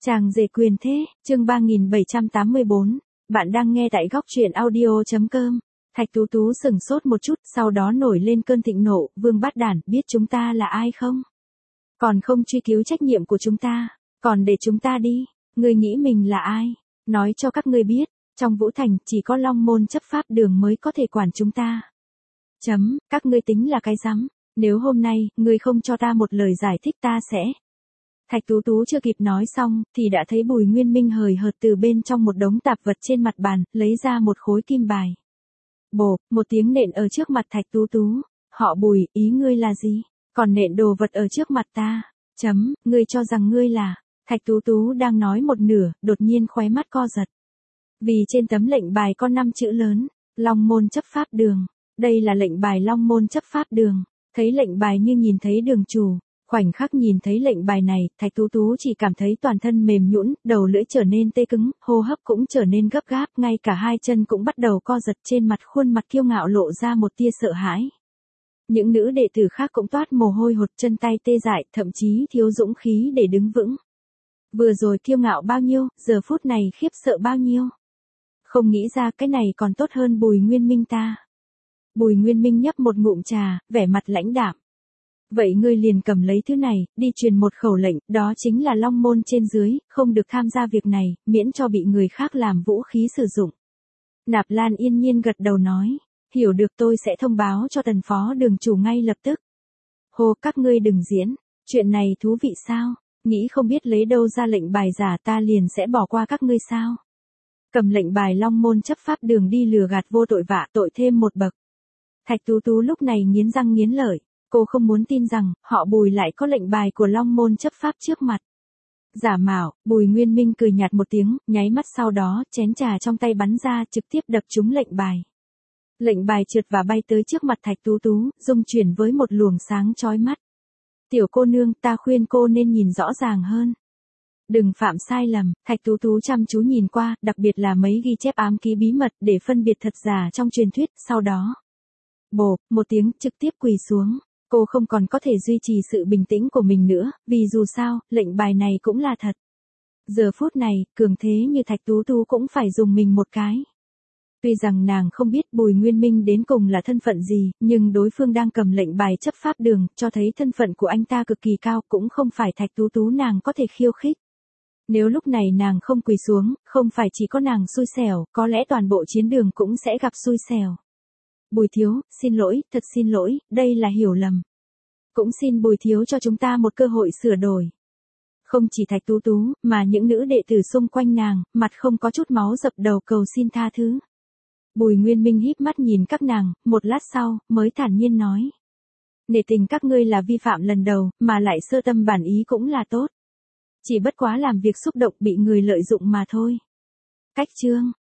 Chàng rể quyền thế, chương 3784, bạn đang nghe tại góc truyện audio.com. Thạch Tú Tú sững sốt một chút, sau đó nổi lên cơn thịnh nộ, Vương Bát Đản, biết chúng ta là ai không? Còn không truy cứu trách nhiệm của chúng ta, còn để chúng ta đi, ngươi nghĩ mình là ai? Nói cho các ngươi biết, trong Vũ Thành chỉ có Long Môn chấp pháp đường mới có thể quản chúng ta. Các ngươi tính là cái rắm, nếu hôm nay, ngươi không cho ta một lời giải thích ta sẽ... Thạch Tú Tú chưa kịp nói xong, thì đã thấy Bùi Nguyên Minh hời hợt từ bên trong một đống tạp vật trên mặt bàn, lấy ra một khối kim bài. Bộp, một tiếng nện ở trước mặt Thạch Tú Tú. Họ Bùi, ý ngươi là gì? Còn nện đồ vật ở trước mặt ta. Ngươi cho rằng ngươi là... Thạch Tú Tú đang nói một nửa, đột nhiên khóe mắt co giật. Vì trên tấm lệnh bài có 5 chữ lớn, Long Môn chấp pháp đường. Đây là lệnh bài Long Môn chấp pháp đường. Thấy lệnh bài như nhìn thấy đường chủ. Khoảnh khắc nhìn thấy lệnh bài này, Thạch Tú Tú chỉ cảm thấy toàn thân mềm nhũn, đầu lưỡi trở nên tê cứng, hô hấp cũng trở nên gấp gáp, ngay cả hai chân cũng bắt đầu co giật, trên mặt khuôn mặt kiêu ngạo lộ ra một tia sợ hãi. Những nữ đệ tử khác cũng toát mồ hôi hột, chân tay tê dại, thậm chí thiếu dũng khí để đứng vững. Vừa rồi kiêu ngạo bao nhiêu, giờ phút này khiếp sợ bao nhiêu. Không nghĩ ra cái này còn tốt hơn Bùi Nguyên Minh ta. Bùi Nguyên Minh nhấp một ngụm trà, vẻ mặt lãnh đạm. Vậy ngươi liền cầm lấy thứ này, đi truyền một khẩu lệnh, đó chính là Long Môn trên dưới, không được tham gia việc này, miễn cho bị người khác làm vũ khí sử dụng. Nạp Lan yên nhiên gật đầu nói, hiểu được, tôi sẽ thông báo cho Tần phó đường chủ ngay lập tức. Hô, các ngươi đừng diễn, chuyện này thú vị sao, nghĩ không biết lấy đâu ra lệnh bài giả ta liền sẽ bỏ qua các ngươi sao. Cầm lệnh bài Long Môn chấp pháp đường đi lừa gạt vô tội vạ, tội thêm một bậc. Thạch Tú Tú lúc này nghiến răng nghiến lợi. Cô không muốn tin rằng, họ Bùi lại có lệnh bài của Long Môn chấp pháp trước mặt. Giả mạo, Bùi Nguyên Minh cười nhạt một tiếng, nháy mắt sau đó, chén trà trong tay bắn ra, trực tiếp đập trúng lệnh bài. Lệnh bài trượt và bay tới trước mặt Thạch Tú Tú, rung chuyển với một luồng sáng chói mắt. Tiểu cô nương, ta khuyên cô nên nhìn rõ ràng hơn. Đừng phạm sai lầm, Thạch Tú Tú chăm chú nhìn qua, đặc biệt là mấy ghi chép ám ký bí mật để phân biệt thật giả trong truyền thuyết, sau đó. Bộp, một tiếng, trực tiếp quỳ xuống. Cô không còn có thể duy trì sự bình tĩnh của mình nữa, vì dù sao, lệnh bài này cũng là thật. Giờ phút này, cường thế như Thạch Tú Tú cũng phải dùng mình một cái. Tuy rằng nàng không biết Bùi Nguyên Minh đến cùng là thân phận gì, nhưng đối phương đang cầm lệnh bài chấp pháp đường, cho thấy thân phận của anh ta cực kỳ cao, cũng không phải Thạch Tú Tú nàng có thể khiêu khích. Nếu lúc này nàng không quỳ xuống, không phải chỉ có nàng xui xẻo, có lẽ toàn bộ chiến đường cũng sẽ gặp xui xẻo. Bùi thiếu, xin lỗi, thật xin lỗi, đây là hiểu lầm. Cũng xin Bùi thiếu cho chúng ta một cơ hội sửa đổi. Không chỉ Thạch Tú Tú, mà những nữ đệ tử xung quanh nàng, mặt không có chút máu dập đầu cầu xin tha thứ. Bùi Nguyên Minh híp mắt nhìn các nàng, một lát sau, mới thản nhiên nói. Nể tình các ngươi là vi phạm lần đầu, mà lại sơ tâm bản ý cũng là tốt. Chỉ bất quá làm việc xúc động bị người lợi dụng mà thôi. Cách chương.